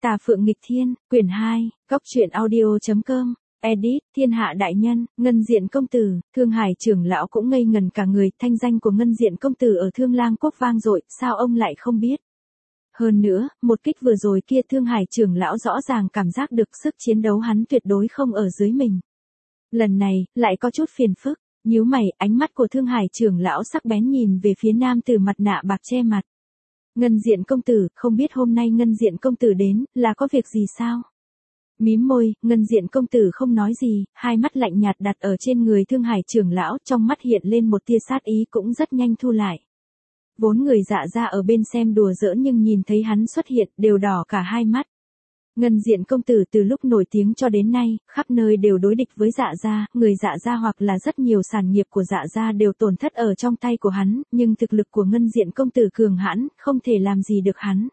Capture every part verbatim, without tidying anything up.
Tà Phượng Nghịch Thiên, quyển hai, Cóc truyện audio chấm com, edit, Thiên Hạ Đại Nhân, Ngân Diện Công Tử. Thương Hải trưởng lão cũng ngây ngần cả người, thanh danh của Ngân Diện Công Tử ở Thương Lang Quốc vang dội, sao ông lại không biết? Hơn nữa, một kích vừa rồi kia Thương Hải trưởng lão rõ ràng cảm giác được sức chiến đấu hắn tuyệt đối không ở dưới mình. Lần này, lại có chút phiền phức, nhíu mày, ánh mắt của Thương Hải trưởng lão sắc bén nhìn về phía nam tử mặt nạ bạc che mặt. Ngân Diện Công Tử, không biết hôm nay Ngân Diện Công Tử đến, là có việc gì sao? Mím môi, Ngân Diện Công Tử không nói gì, hai mắt lạnh nhạt đặt ở trên người Thương Hải trưởng lão, trong mắt hiện lên một tia sát ý cũng rất nhanh thu lại. Vốn người Dạ Gia ở bên xem đùa giỡn nhưng nhìn thấy hắn xuất hiện, đều đỏ cả hai mắt. Ngân Diện Công Tử từ lúc nổi tiếng cho đến nay, khắp nơi đều đối địch với Dạ Gia, người Dạ Gia hoặc là rất nhiều sản nghiệp của Dạ Gia đều tổn thất ở trong tay của hắn, nhưng thực lực của Ngân Diện Công Tử cường hãn, không thể làm gì được hắn.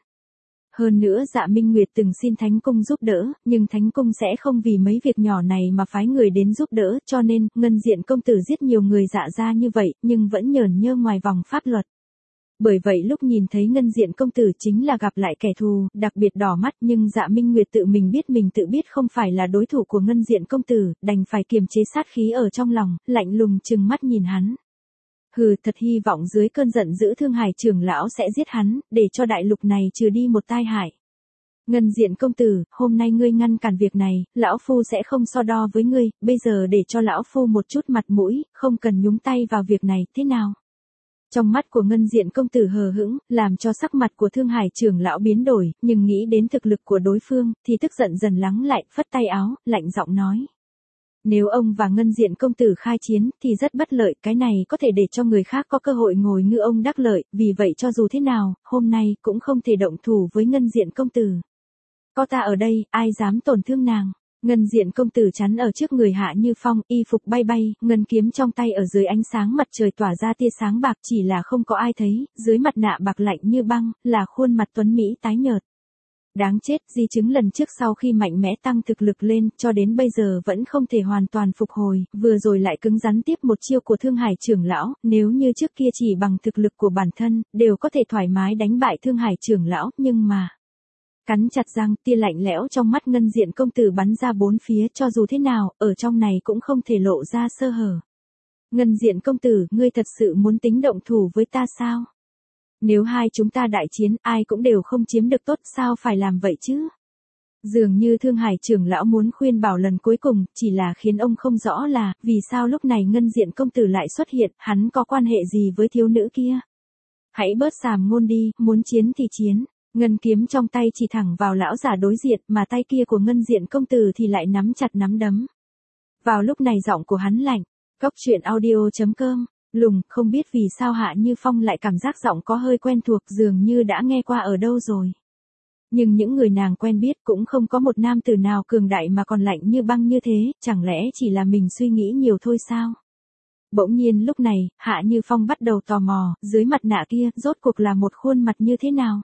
Hơn nữa Dạ Minh Nguyệt từng xin Thánh Cung giúp đỡ, nhưng Thánh Cung sẽ không vì mấy việc nhỏ này mà phái người đến giúp đỡ, cho nên, Ngân Diện Công Tử giết nhiều người Dạ Gia như vậy, nhưng vẫn nhởn nhơ ngoài vòng pháp luật. Bởi vậy lúc nhìn thấy Ngân Diện Công Tử chính là gặp lại kẻ thù, đặc biệt đỏ mắt, nhưng Dạ Minh Nguyệt tự mình biết mình tự biết không phải là đối thủ của Ngân Diện Công Tử, đành phải kiềm chế sát khí ở trong lòng, lạnh lùng trừng mắt nhìn hắn. Hừ, thật hy vọng dưới cơn giận dữ Thương Hải trưởng lão sẽ giết hắn, để cho đại lục này trừ đi một tai hại. Ngân Diện Công Tử, hôm nay ngươi ngăn cản việc này, lão phu sẽ không so đo với ngươi, bây giờ để cho lão phu một chút mặt mũi, không cần nhúng tay vào việc này, thế nào? Trong mắt của Ngân Diện Công Tử hờ hững, làm cho sắc mặt của Thương Hải trưởng lão biến đổi, nhưng nghĩ đến thực lực của đối phương, thì tức giận dần lắng lại, phất tay áo, lạnh giọng nói. Nếu ông và Ngân Diện Công Tử khai chiến, thì rất bất lợi, cái này có thể để cho người khác có cơ hội ngồi ngư ông đắc lợi, vì vậy cho dù thế nào, hôm nay, cũng không thể động thủ với Ngân Diện Công Tử. Có ta ở đây, ai dám tổn thương nàng? Ngân Diện Công Tử chắn ở trước người Hạ Như Phong, y phục bay bay, ngân kiếm trong tay ở dưới ánh sáng mặt trời tỏa ra tia sáng bạc, chỉ là không có ai thấy, dưới mặt nạ bạc lạnh như băng, là khuôn mặt tuấn mỹ tái nhợt. Đáng chết, di chứng lần trước sau khi mạnh mẽ tăng thực lực lên, cho đến bây giờ vẫn không thể hoàn toàn phục hồi, vừa rồi lại cứng rắn tiếp một chiêu của Thương Hải trưởng lão, nếu như trước kia chỉ bằng thực lực của bản thân, đều có thể thoải mái đánh bại Thương Hải trưởng lão, nhưng mà... Cắn chặt răng, tia lạnh lẽo trong mắt Ngân Diện Công Tử bắn ra bốn phía, cho dù thế nào, ở trong này cũng không thể lộ ra sơ hở. Ngân Diện Công Tử, ngươi thật sự muốn tính động thủ với ta sao? Nếu hai chúng ta đại chiến, ai cũng đều không chiếm được tốt, sao phải làm vậy chứ? Dường như Thương Hải trưởng lão muốn khuyên bảo lần cuối cùng, chỉ là khiến ông không rõ là, vì sao lúc này Ngân Diện Công Tử lại xuất hiện, hắn có quan hệ gì với thiếu nữ kia? Hãy bớt sàm ngôn đi, muốn chiến thì chiến. Ngân kiếm trong tay chỉ thẳng vào lão giả đối diện, mà tay kia của Ngân Diện Công Tử thì lại nắm chặt nắm đấm. Vào lúc này giọng của hắn lạnh. Cóc truyện audio chấm com, lùng, không biết vì sao Hạ Như Phong lại cảm giác giọng có hơi quen thuộc, dường như đã nghe qua ở đâu rồi. Nhưng những người nàng quen biết cũng không có một nam tử nào cường đại mà còn lạnh như băng như thế, chẳng lẽ chỉ là mình suy nghĩ nhiều thôi sao? Bỗng nhiên lúc này, Hạ Như Phong bắt đầu tò mò, dưới mặt nạ kia, rốt cuộc là một khuôn mặt như thế nào?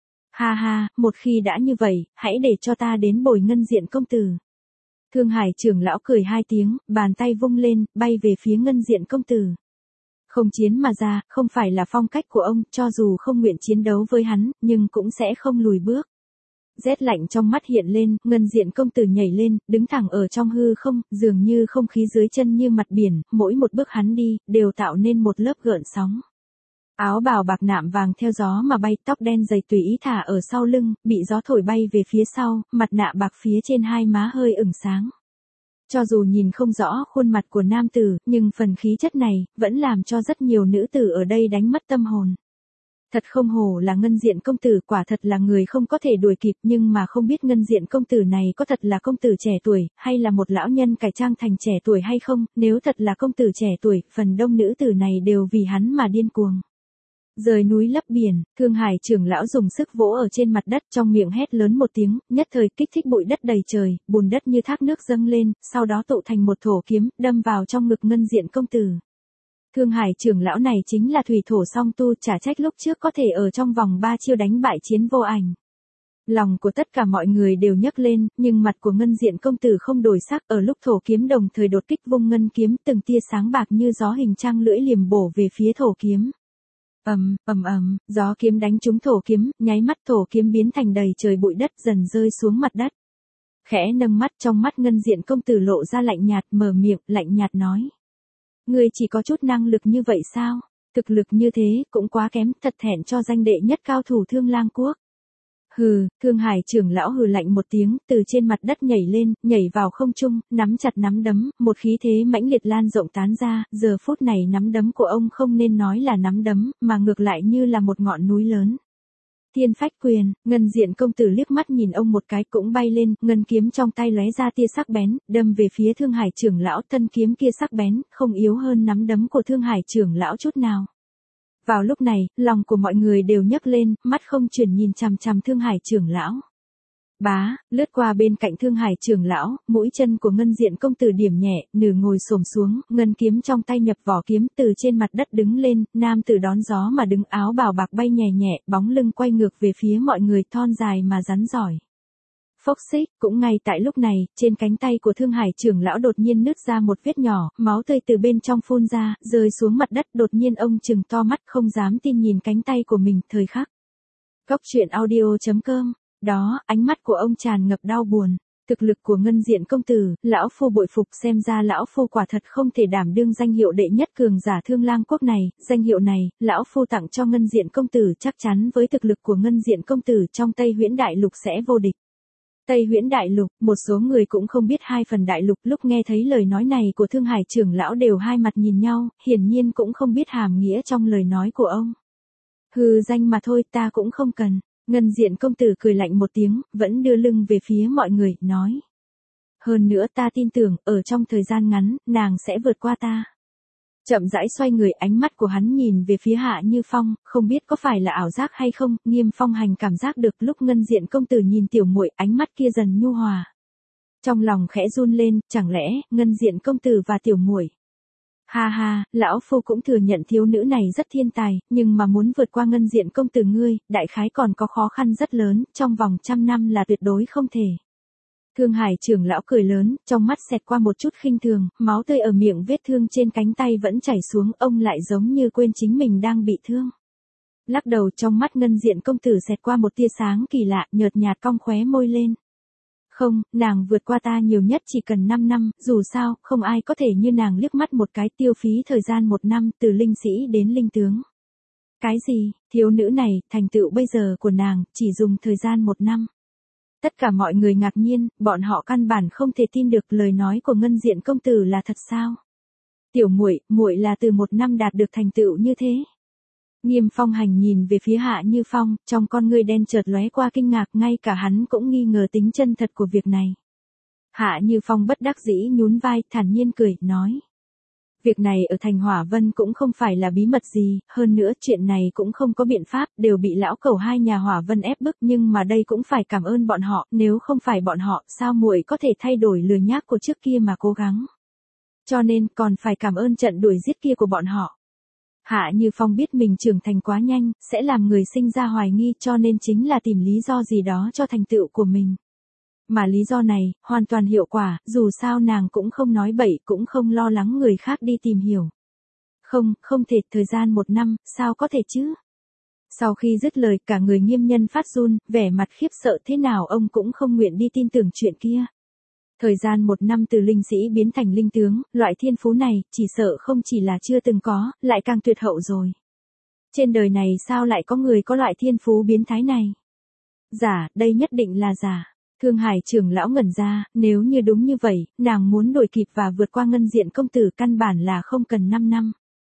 Ha ha, một khi đã như vậy, hãy để cho ta đến bồi Ngân Diện Công Tử. Thương Hải trưởng lão cười hai tiếng, bàn tay vung lên, bay về phía Ngân Diện Công Tử. Không chiến mà ra, không phải là phong cách của ông, cho dù không nguyện chiến đấu với hắn, nhưng cũng sẽ không lùi bước. Rét lạnh trong mắt hiện lên, Ngân Diện Công Tử nhảy lên, đứng thẳng ở trong hư không, dường như không khí dưới chân như mặt biển, mỗi một bước hắn đi, đều tạo nên một lớp gợn sóng. Áo bào bạc nạm vàng theo gió mà bay, tóc đen dày tùy ý thả ở sau lưng, bị gió thổi bay về phía sau, mặt nạ bạc phía trên hai má hơi ửng sáng. Cho dù nhìn không rõ khuôn mặt của nam tử, nhưng phần khí chất này, vẫn làm cho rất nhiều nữ tử ở đây đánh mất tâm hồn. Thật không hổ là Ngân Diện Công Tử, quả thật là người không có thể đuổi kịp, nhưng mà không biết Ngân Diện Công Tử này có thật là công tử trẻ tuổi, hay là một lão nhân cải trang thành trẻ tuổi hay không, nếu thật là công tử trẻ tuổi, phần đông nữ tử này đều vì hắn mà điên cuồng. Rời núi lấp biển, Thương Hải trưởng lão dùng sức vỗ ở trên mặt đất, trong miệng hét lớn một tiếng, nhất thời kích thích bụi đất đầy trời, bùn đất như thác nước dâng lên, sau đó tụ thành một thổ kiếm, đâm vào trong ngực Ngân Diện Công Tử. Thương Hải trưởng lão này chính là thủy thổ song tu, chả trách lúc trước có thể ở trong vòng ba chiêu đánh bại Chiến Vô Ảnh. Lòng của tất cả mọi người đều nhấc lên, nhưng mặt của Ngân Diện Công Tử không đổi sắc, ở lúc thổ kiếm đồng thời đột kích vung ngân kiếm, từng tia sáng bạc như gió hình trăng lưỡi liềm bổ về phía thổ kiếm. Ầm, ầm ầm, gió kiếm đánh trúng thổ kiếm, nháy mắt thổ kiếm biến thành đầy trời bụi đất dần rơi xuống mặt đất. Khẽ nâng mắt, trong mắt Ngân Diện công tử lộ ra lạnh nhạt, mở miệng, lạnh nhạt nói. Ngươi chỉ có chút năng lực như vậy sao? Thực lực như thế, cũng quá kém, thật thẹn cho danh đệ nhất cao thủ Thương Lang quốc. Hừ, Thương Hải trưởng lão hừ lạnh một tiếng, từ trên mặt đất nhảy lên, nhảy vào không trung, nắm chặt nắm đấm, một khí thế mãnh liệt lan rộng tán ra, giờ phút này nắm đấm của ông không nên nói là nắm đấm, mà ngược lại như là một ngọn núi lớn. Thiên phách quyền, Ngân Diện công tử liếc mắt nhìn ông một cái cũng bay lên, ngân kiếm trong tay lóe ra tia sắc bén, đâm về phía Thương Hải trưởng lão, thân kiếm kia sắc bén, không yếu hơn nắm đấm của Thương Hải trưởng lão chút nào. Vào lúc này, lòng của mọi người đều nhấc lên, mắt không chuyển nhìn chằm chằm Thương Hải trưởng lão. Bá, lướt qua bên cạnh Thương Hải trưởng lão, mũi chân của Ngân Diện công tử điểm nhẹ, nửa ngồi xổm xuống, ngân kiếm trong tay nhập vỏ kiếm, từ trên mặt đất đứng lên, nam tử đón gió mà đứng, áo bào bạc bay nhẹ nhẹ, bóng lưng quay ngược về phía mọi người, thon dài mà rắn giỏi. Phốc xích, cũng ngay tại lúc này, trên cánh tay của Thương Hải trưởng lão đột nhiên nứt ra một vết nhỏ, máu tươi từ bên trong phun ra, rơi xuống mặt đất, đột nhiên ông trừng to mắt không dám tin nhìn cánh tay của mình, thời khắc. Cốc truyện audio chấm com, đó, ánh mắt của ông tràn ngập đau buồn. Thực lực của Ngân Diện công tử, lão phu bội phục, xem ra lão phu quả thật không thể đảm đương danh hiệu đệ nhất cường giả Thương Lang quốc này, danh hiệu này, lão phu tặng cho Ngân Diện công tử, chắc chắn với thực lực của Ngân Diện công tử trong Tây Huyễn Đại Lục sẽ vô địch. Tây Huyễn Đại Lục, một số người cũng không biết hai phần đại lục, lúc nghe thấy lời nói này của Thương Hải trưởng lão đều hai mặt nhìn nhau, hiển nhiên cũng không biết hàm nghĩa trong lời nói của ông. Hừ, danh mà thôi, ta cũng không cần. Ngân Diện công tử cười lạnh một tiếng, vẫn đưa lưng về phía mọi người, nói. Hơn nữa ta tin tưởng, ở trong thời gian ngắn, nàng sẽ vượt qua ta. Chậm rãi xoay người, ánh mắt của hắn nhìn về phía Hạ Như Phong, không biết có phải là ảo giác hay không, Nghiêm Phong Hành cảm giác được lúc Ngân Diện công tử nhìn tiểu muội, ánh mắt kia dần nhu hòa. Trong lòng khẽ run lên, chẳng lẽ, Ngân Diện công tử và tiểu muội. Ha ha, lão phu cũng thừa nhận thiếu nữ này rất thiên tài, nhưng mà muốn vượt qua Ngân Diện công tử ngươi, đại khái còn có khó khăn rất lớn, trong vòng trăm năm là tuyệt đối không thể. Thương Hải trưởng lão cười lớn, trong mắt xẹt qua một chút khinh thường, máu tươi ở miệng vết thương trên cánh tay vẫn chảy xuống, ông lại giống như quên chính mình đang bị thương. Lắc đầu, trong mắt Ngân Diện công tử xẹt qua một tia sáng kỳ lạ, nhợt nhạt cong khóe môi lên. Không, nàng vượt qua ta nhiều nhất chỉ cần năm năm, dù sao, không ai có thể như nàng liếc mắt một cái tiêu phí thời gian một năm, từ linh sĩ đến linh tướng. Cái gì, thiếu nữ này, thành tựu bây giờ của nàng, chỉ dùng thời gian một năm. Tất cả mọi người ngạc nhiên, bọn họ căn bản không thể tin được lời nói của Ngân Diện công tử là thật sao. Tiểu muội, muội là từ một năm đạt được thành tựu như thế. Nghiêm Phong Hành nhìn về phía Hạ Như Phong, trong con ngươi đen chợt lóe qua kinh ngạc, ngay cả hắn cũng nghi ngờ tính chân thật của việc này. Hạ Như Phong bất đắc dĩ nhún vai, thản nhiên cười, nói. Việc này ở thành Hỏa Vân cũng không phải là bí mật gì, hơn nữa chuyện này cũng không có biện pháp, đều bị lão cẩu hai nhà Hỏa Vân ép bức, nhưng mà đây cũng phải cảm ơn bọn họ, nếu không phải bọn họ, sao muội có thể thay đổi lười nhác của trước kia mà cố gắng. Cho nên, còn phải cảm ơn trận đuổi giết kia của bọn họ. Hạ Như Phong biết mình trưởng thành quá nhanh, sẽ làm người sinh ra hoài nghi, cho nên chính là tìm lý do gì đó cho thành tựu của mình. Mà lý do này, hoàn toàn hiệu quả, dù sao nàng cũng không nói bậy, cũng không lo lắng người khác đi tìm hiểu. Không, không thể, thời gian một năm, sao có thể chứ? Sau khi dứt lời, cả người Nghiêm Nhân phát run, vẻ mặt khiếp sợ thế nào ông cũng không nguyện đi tin tưởng chuyện kia. Thời gian một năm từ linh sĩ biến thành linh tướng, loại thiên phú này, chỉ sợ không chỉ là chưa từng có, lại càng tuyệt hậu rồi. Trên đời này sao lại có người có loại thiên phú biến thái này? Giả, đây nhất định là giả. Thương Hải trưởng lão ngẩn ra, nếu như đúng như vậy, nàng muốn đuổi kịp và vượt qua Ngân Diện công tử căn bản là không cần năm năm.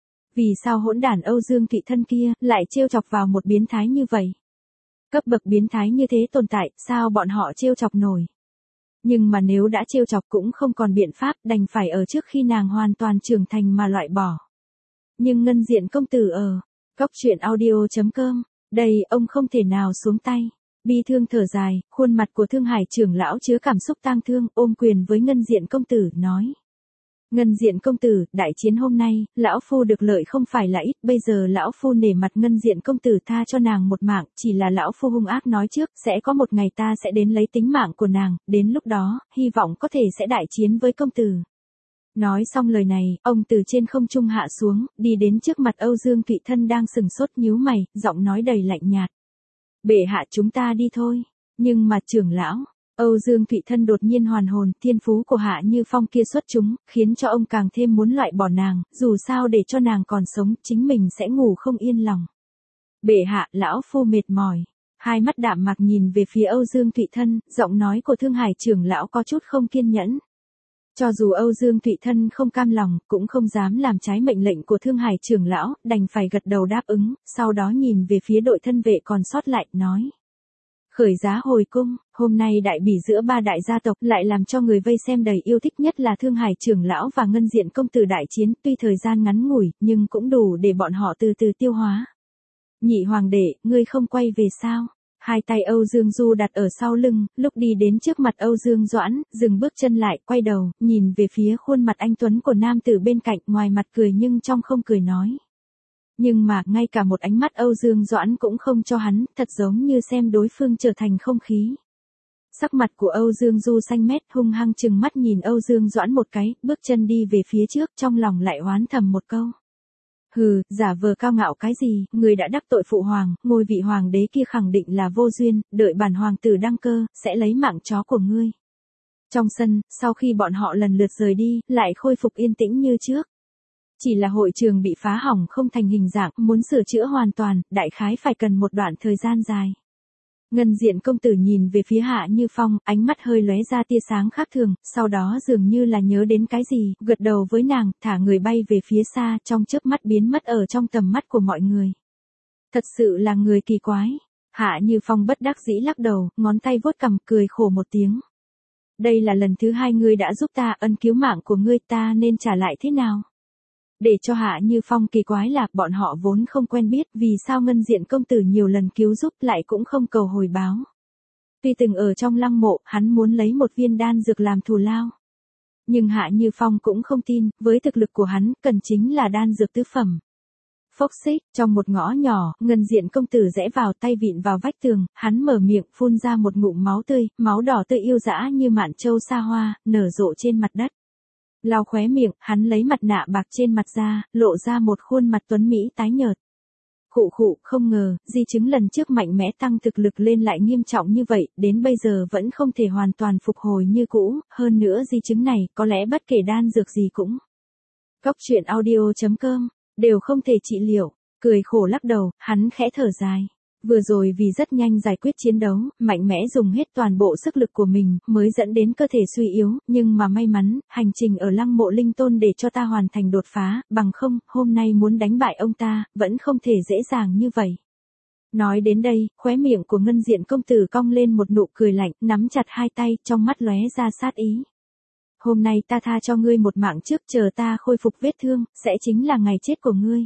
Vì sao hỗn đản Âu Dương Thị Thân kia, lại trêu chọc vào một biến thái như vậy? Cấp bậc biến thái như thế tồn tại, sao bọn họ trêu chọc nổi? Nhưng mà nếu đã trêu chọc cũng không còn biện pháp, đành phải ở trước khi nàng hoàn toàn trưởng thành mà loại bỏ. Nhưng Ngân Diện công tử ở, cốc truyện audio chấm com, đây, ông không thể nào xuống tay. Bi thương thở dài, khuôn mặt của Thương Hải trưởng lão chứa cảm xúc tang thương, ôm quyền với Ngân Diện công tử, nói. Ngân Diện công tử, đại chiến hôm nay, lão phu được lợi không phải là ít, bây giờ lão phu nể mặt Ngân Diện công tử tha cho nàng một mạng, chỉ là lão phu hung ác nói trước, sẽ có một ngày ta sẽ đến lấy tính mạng của nàng, đến lúc đó, hy vọng có thể sẽ đại chiến với công tử. Nói xong lời này, ông từ trên không trung hạ xuống, đi đến trước mặt Âu Dương Thụy Thân đang sừng sốt nhíu mày, giọng nói đầy lạnh nhạt. Bệ hạ chúng ta đi thôi. Nhưng mà trưởng lão, Âu Dương Thụy Thân đột nhiên hoàn hồn, thiên phú của Hạ Như Phong kia xuất chúng, khiến cho ông càng thêm muốn loại bỏ nàng, dù sao để cho nàng còn sống, chính mình sẽ ngủ không yên lòng. Bệ hạ, lão phu mệt mỏi. Hai mắt đạm mạc nhìn về phía Âu Dương Thụy Thân, giọng nói của Thương Hải trưởng lão có chút không kiên nhẫn. Cho dù Âu Dương Thụy Thân không cam lòng, cũng không dám làm trái mệnh lệnh của Thương Hải trưởng lão, đành phải gật đầu đáp ứng, sau đó nhìn về phía đội thân vệ còn sót lại, nói. Khởi giá hồi cung, hôm nay đại bỉ giữa ba đại gia tộc lại làm cho người vây xem đầy yêu thích, nhất là Thương Hải trưởng lão và Ngân Diện công tử đại chiến, tuy thời gian ngắn ngủi, nhưng cũng đủ để bọn họ từ từ tiêu hóa. Nhị hoàng đệ, ngươi không quay về sao? Hai tay Âu Dương Du đặt ở sau lưng, lúc đi đến trước mặt Âu Dương Doãn, dừng bước chân lại, quay đầu, nhìn về phía khuôn mặt anh tuấn của nam tử bên cạnh, ngoài mặt cười nhưng trong không cười nói. Nhưng mà, ngay cả một ánh mắt Âu Dương Doãn cũng không cho hắn, thật giống như xem đối phương trở thành không khí. Sắc mặt của Âu Dương Du xanh mét, hung hăng chừng mắt nhìn Âu Dương Doãn một cái, bước chân đi về phía trước, trong lòng lại oán thầm một câu. Hừ, giả vờ cao ngạo cái gì, người đã đắc tội phụ hoàng, ngôi vị hoàng đế kia khẳng định là vô duyên, đợi bản hoàng tử đăng cơ, sẽ lấy mạng chó của ngươi. Trong sân, sau khi bọn họ lần lượt rời đi, lại khôi phục yên tĩnh như trước. Chỉ là hội trường bị phá hỏng không thành hình dạng, muốn sửa chữa hoàn toàn, đại khái phải cần một đoạn thời gian dài. Ngân Diện công tử nhìn về phía Hạ Như Phong, ánh mắt hơi lóe ra tia sáng khác thường, sau đó dường như là nhớ đến cái gì, gật đầu với nàng, thả người bay về phía xa, trong chớp mắt biến mất ở trong tầm mắt của mọi người. Thật sự là người kỳ quái. Hạ Như Phong bất đắc dĩ lắc đầu, ngón tay vuốt cằm, cười khổ một tiếng. Đây là lần thứ hai ngươi đã giúp ta, ân cứu mạng của ngươi ta nên trả lại thế nào? Để cho Hạ Như Phong kỳ quái là bọn họ vốn không quen biết, vì sao Ngân Diện công tử nhiều lần cứu giúp lại cũng không cầu hồi báo. Tuy từng ở trong lăng mộ, hắn muốn lấy một viên đan dược làm thù lao. Nhưng Hạ Như Phong cũng không tin, với thực lực của hắn, cần chính là đan dược tứ phẩm. Phốc xích, trong một ngõ nhỏ, Ngân Diện công tử rẽ vào, tay vịn vào vách tường, hắn mở miệng, phun ra một ngụm máu tươi, máu đỏ tươi yêu dã như mạn châu sa hoa, nở rộ trên mặt đất. Lau khóe miệng, hắn lấy mặt nạ bạc trên mặt ra, lộ ra một khuôn mặt tuấn mỹ tái nhợt. Khụ khụ, không ngờ, di chứng lần trước mạnh mẽ tăng thực lực lên lại nghiêm trọng như vậy, đến bây giờ vẫn không thể hoàn toàn phục hồi như cũ, hơn nữa di chứng này, có lẽ bất kể đan dược gì cũng. Cóc truyện audio chấm com, đều không thể trị liệu, cười khổ lắc đầu, hắn khẽ thở dài. Vừa rồi vì rất nhanh giải quyết chiến đấu, mạnh mẽ dùng hết toàn bộ sức lực của mình, mới dẫn đến cơ thể suy yếu, nhưng mà may mắn, hành trình ở lăng mộ linh tôn để cho ta hoàn thành đột phá, bằng không, hôm nay muốn đánh bại ông ta, vẫn không thể dễ dàng như vậy. Nói đến đây, khóe miệng của Ngân Diện công tử cong lên một nụ cười lạnh, nắm chặt hai tay, trong mắt lóe ra sát ý. Hôm nay ta tha cho ngươi một mạng trước, chờ ta khôi phục vết thương, sẽ chính là ngày chết của ngươi.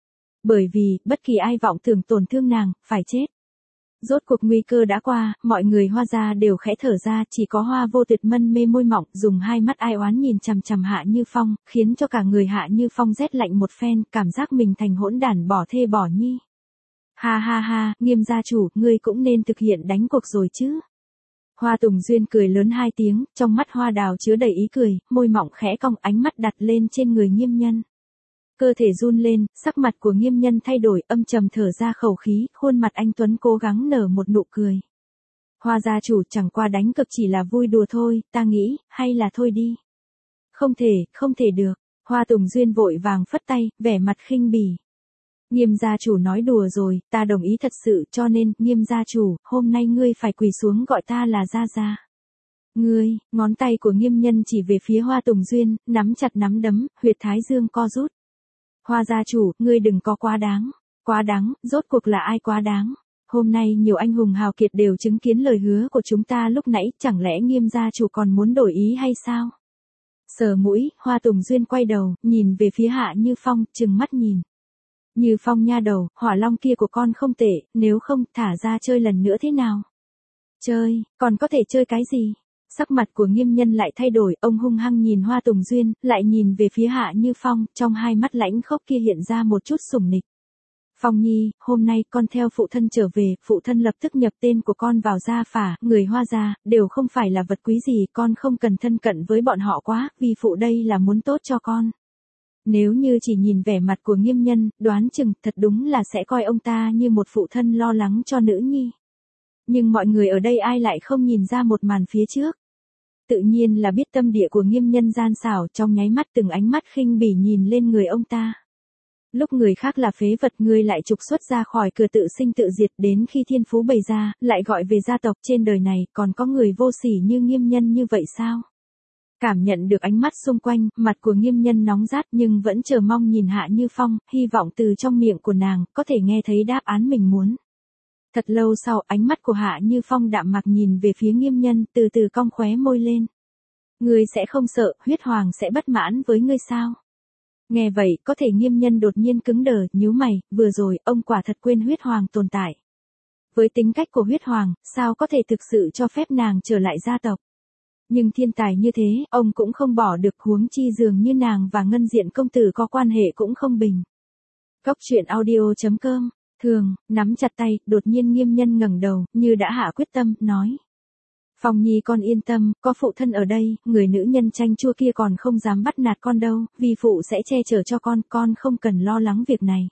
Bởi vì, bất kỳ ai vọng tưởng tổn thương nàng, phải chết. Rốt cuộc nguy cơ đã qua, mọi người Hoa gia đều khẽ thở ra, chỉ có Hoa Vô Tuyệt mân mê môi mỏng, dùng hai mắt ai oán nhìn chằm chằm Hạ Như Phong, khiến cho cả người Hạ Như Phong rét lạnh một phen, cảm giác mình thành hỗn đản bỏ thê bỏ nhi. Ha ha ha, Nghiêm gia chủ, ngươi cũng nên thực hiện đánh cuộc rồi chứ. Hoa Tùng Duyên cười lớn hai tiếng, trong mắt Hoa Đào chứa đầy ý cười, môi mỏng khẽ cong, ánh mắt đặt lên trên người Nghiêm Nhân. Cơ thể run lên, sắc mặt của Nghiêm Nhân thay đổi, âm trầm thở ra khẩu khí, khuôn mặt anh tuấn cố gắng nở một nụ cười. Hoa gia chủ, chẳng qua đánh cực chỉ là vui đùa thôi, ta nghĩ, hay là thôi đi. Không thể, không thể được. Hoa Tùng Duyên vội vàng phất tay, vẻ mặt khinh bỉ. Nghiêm gia chủ nói đùa rồi, ta đồng ý thật sự, cho nên, Nghiêm gia chủ, hôm nay ngươi phải quỳ xuống gọi ta là gia gia. Ngươi, ngón tay của Nghiêm Nhân chỉ về phía Hoa Tùng Duyên, nắm chặt nắm đấm, huyệt thái dương co rút. Hoa gia chủ, ngươi đừng có quá đáng. Quá đáng, rốt cuộc là ai quá đáng? Hôm nay nhiều anh hùng hào kiệt đều chứng kiến lời hứa của chúng ta lúc nãy, chẳng lẽ Nghiêm gia chủ còn muốn đổi ý hay sao? Sờ mũi, Hoa Tùng Duyên quay đầu, nhìn về phía Hạ Như Phong, trừng mắt nhìn. Như Phong nha đầu, hỏa long kia của con không tệ, nếu không, thả ra chơi lần nữa thế nào? Chơi, còn có thể chơi cái gì? Sắc mặt của Nghiêm Nhân lại thay đổi, ông hung hăng nhìn Hoa Tùng Duyên, lại nhìn về phía Hạ Như Phong, trong hai mắt lãnh khốc kia hiện ra một chút sủng nịch. Phong Nhi, hôm nay con theo phụ thân trở về, phụ thân lập tức nhập tên của con vào gia phả, người Hoa gia, đều không phải là vật quý gì, con không cần thân cận với bọn họ quá, vì phụ đây là muốn tốt cho con. Nếu như chỉ nhìn vẻ mặt của Nghiêm Nhân, đoán chừng thật đúng là sẽ coi ông ta như một phụ thân lo lắng cho nữ nhi. Nhưng mọi người ở đây ai lại không nhìn ra một màn phía trước. Tự nhiên là biết tâm địa của Nghiêm Nhân gian xảo, trong nháy mắt từng ánh mắt khinh bỉ nhìn lên người ông ta. Lúc người khác là phế vật ngươi lại trục xuất ra khỏi cửa tự sinh tự diệt, đến khi thiên phú bày ra, lại gọi về gia tộc, trên đời này còn có người vô sỉ như Nghiêm Nhân như vậy sao? Cảm nhận được ánh mắt xung quanh, mặt của Nghiêm Nhân nóng rát nhưng vẫn chờ mong nhìn Hạ Như Phong, hy vọng từ trong miệng của nàng có thể nghe thấy đáp án mình muốn. Thật lâu sau, ánh mắt của Hạ Như Phong đạm mạc nhìn về phía Nghiêm Nhân, từ từ cong khóe môi lên. Ngươi sẽ không sợ, huyết hoàng sẽ bất mãn với ngươi sao? Nghe vậy, có thể Nghiêm Nhân đột nhiên cứng đờ, nhíu mày, vừa rồi, ông quả thật quên huyết hoàng tồn tại. Với tính cách của huyết hoàng, sao có thể thực sự cho phép nàng trở lại gia tộc? Nhưng thiên tài như thế, ông cũng không bỏ được, huống chi dường như nàng và Ngân Diện công tử có quan hệ cũng không bình. Cốc truyện audio chấm com, thường, nắm chặt tay, đột nhiên Nghiêm Nhân ngẩng đầu, như đã hạ quyết tâm, nói. Phong Nhi con yên tâm, có phụ thân ở đây, người nữ nhân chanh chua kia còn không dám bắt nạt con đâu, vì phụ sẽ che chở cho con, con không cần lo lắng việc này.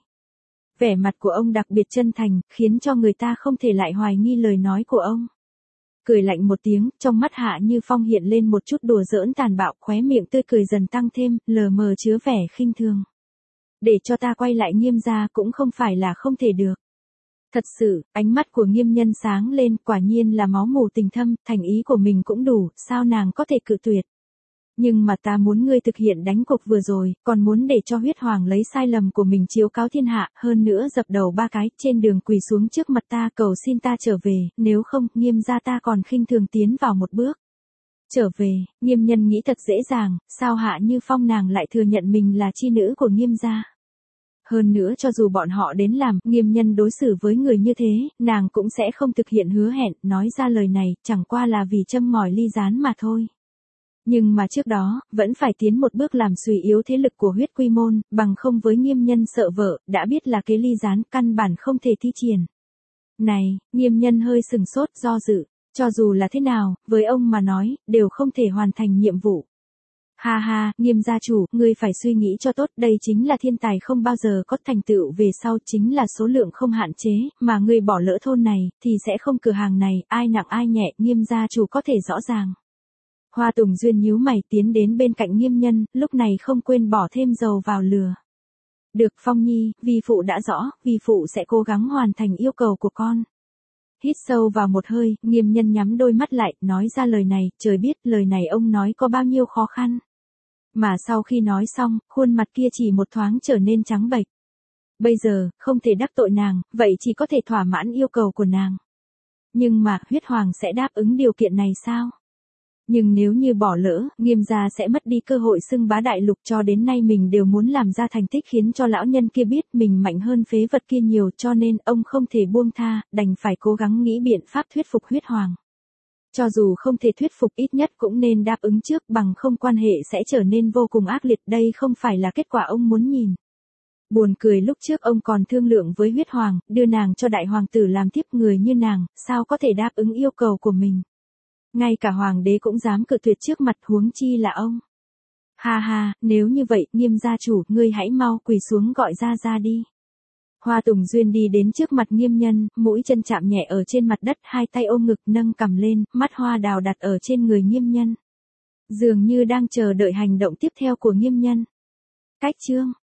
Vẻ mặt của ông đặc biệt chân thành, khiến cho người ta không thể lại hoài nghi lời nói của ông. Cười lạnh một tiếng, trong mắt Hạ Như Phong hiện lên một chút đùa giỡn tàn bạo, khóe miệng tươi cười dần tăng thêm, lờ mờ chứa vẻ khinh thường. Để cho ta quay lại Nghiêm gia cũng không phải là không thể được. Thật sự, ánh mắt của Nghiêm Nhân sáng lên, quả nhiên là máu mù tình thâm, thành ý của mình cũng đủ, sao nàng có thể cự tuyệt. Nhưng mà ta muốn ngươi thực hiện đánh cuộc vừa rồi, còn muốn để cho huyết hoàng lấy sai lầm của mình chiếu cáo thiên hạ, hơn nữa dập đầu ba cái, trên đường quỳ xuống trước mặt ta cầu xin ta trở về, nếu không, Nghiêm gia ta còn khinh thường tiến vào một bước. Trở về, Nghiêm Nhân nghĩ thật dễ dàng, sao Hạ Như Phong nàng lại thừa nhận mình là chi nữ của Nghiêm gia. Hơn nữa cho dù bọn họ đến làm, Nghiêm Nhân đối xử với người như thế, nàng cũng sẽ không thực hiện hứa hẹn, nói ra lời này, chẳng qua là vì châm ngòi ly gián mà thôi. Nhưng mà trước đó, vẫn phải tiến một bước làm suy yếu thế lực của huyết quy môn, bằng không với Nghiêm Nhân sợ vợ, đã biết là kế ly gián, căn bản không thể thi triển. Này, Nghiêm Nhân hơi sừng sốt, do dự, cho dù là thế nào, với ông mà nói, đều không thể hoàn thành nhiệm vụ. Ha ha, Nghiêm gia chủ, ngươi phải suy nghĩ cho tốt, đây chính là thiên tài không bao giờ có thành tựu về sau, chính là số lượng không hạn chế, mà ngươi bỏ lỡ thôn này, thì sẽ không cửa hàng này, ai nặng ai nhẹ, Nghiêm gia chủ có thể rõ ràng. Hoa Tùng Duyên nhíu mày tiến đến bên cạnh Nghiêm Nhân, lúc này không quên bỏ thêm dầu vào lửa. Được Phong Nhi, vi phụ đã rõ, vi phụ sẽ cố gắng hoàn thành yêu cầu của con. Hít sâu vào một hơi, Nghiêm Nhân nhắm đôi mắt lại, nói ra lời này, trời biết lời này ông nói có bao nhiêu khó khăn. Mà sau khi nói xong, khuôn mặt kia chỉ một thoáng trở nên trắng bệch. Bây giờ, không thể đắc tội nàng, vậy chỉ có thể thỏa mãn yêu cầu của nàng. Nhưng mà, huyết hoàng sẽ đáp ứng điều kiện này sao? Nhưng nếu như bỏ lỡ, Nghiêm gia sẽ mất đi cơ hội xưng bá đại lục, cho đến nay mình đều muốn làm ra thành tích khiến cho lão nhân kia biết mình mạnh hơn phế vật kia nhiều, cho nên ông không thể buông tha, đành phải cố gắng nghĩ biện pháp thuyết phục huyết hoàng. Cho dù không thể thuyết phục ít nhất cũng nên đáp ứng trước, bằng không quan hệ sẽ trở nên vô cùng ác liệt, đây không phải là kết quả ông muốn nhìn. Buồn cười lúc trước ông còn thương lượng với huyết hoàng, đưa nàng cho đại hoàng tử làm tiếp, người như nàng, sao có thể đáp ứng yêu cầu của mình. Ngay cả hoàng đế cũng dám cự tuyệt trước mặt, huống chi là ông. Ha ha, nếu như vậy, Nghiêm gia chủ, ngươi hãy mau quỳ xuống gọi ra ra đi. Hoa Tùng Duyên đi đến trước mặt Nghiêm Nhân, mũi chân chạm nhẹ ở trên mặt đất, hai tay ôm ngực nâng cằm lên, mắt hoa đào đặt ở trên người Nghiêm Nhân. Dường như đang chờ đợi hành động tiếp theo của Nghiêm Nhân. Cách chương